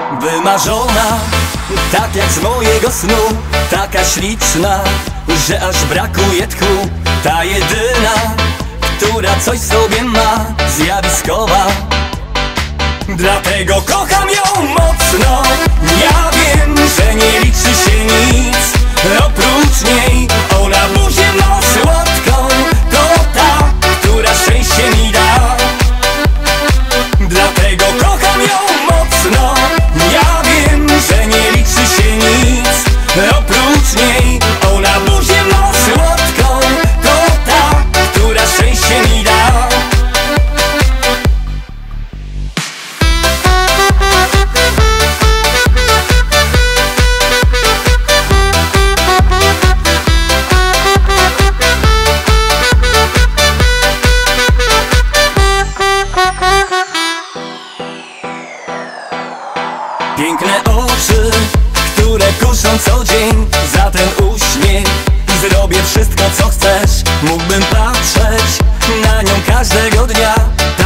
Wymarzona, tak jak z mojego snu, taka śliczna, że aż brakuje tchu. Ta jedyna, która coś w sobie ma, zjawiskowa. Dlatego kocham ją mocno. Ja wiem, że nie liczy się nic oprócz niej. Ona buzię ma słodką, to ta, która szczęście mi da. Dlatego kocham ją mocno. Ja wiem, że nie liczy się nic oprócz niej. Ona buzię ma słodką, to ta, która szczęście mi da. Piękne oczy, które kuszą co dzień. Za ten uśmiech zrobię wszystko co chcesz. Mógłbym patrzeć na nią każdego dnia.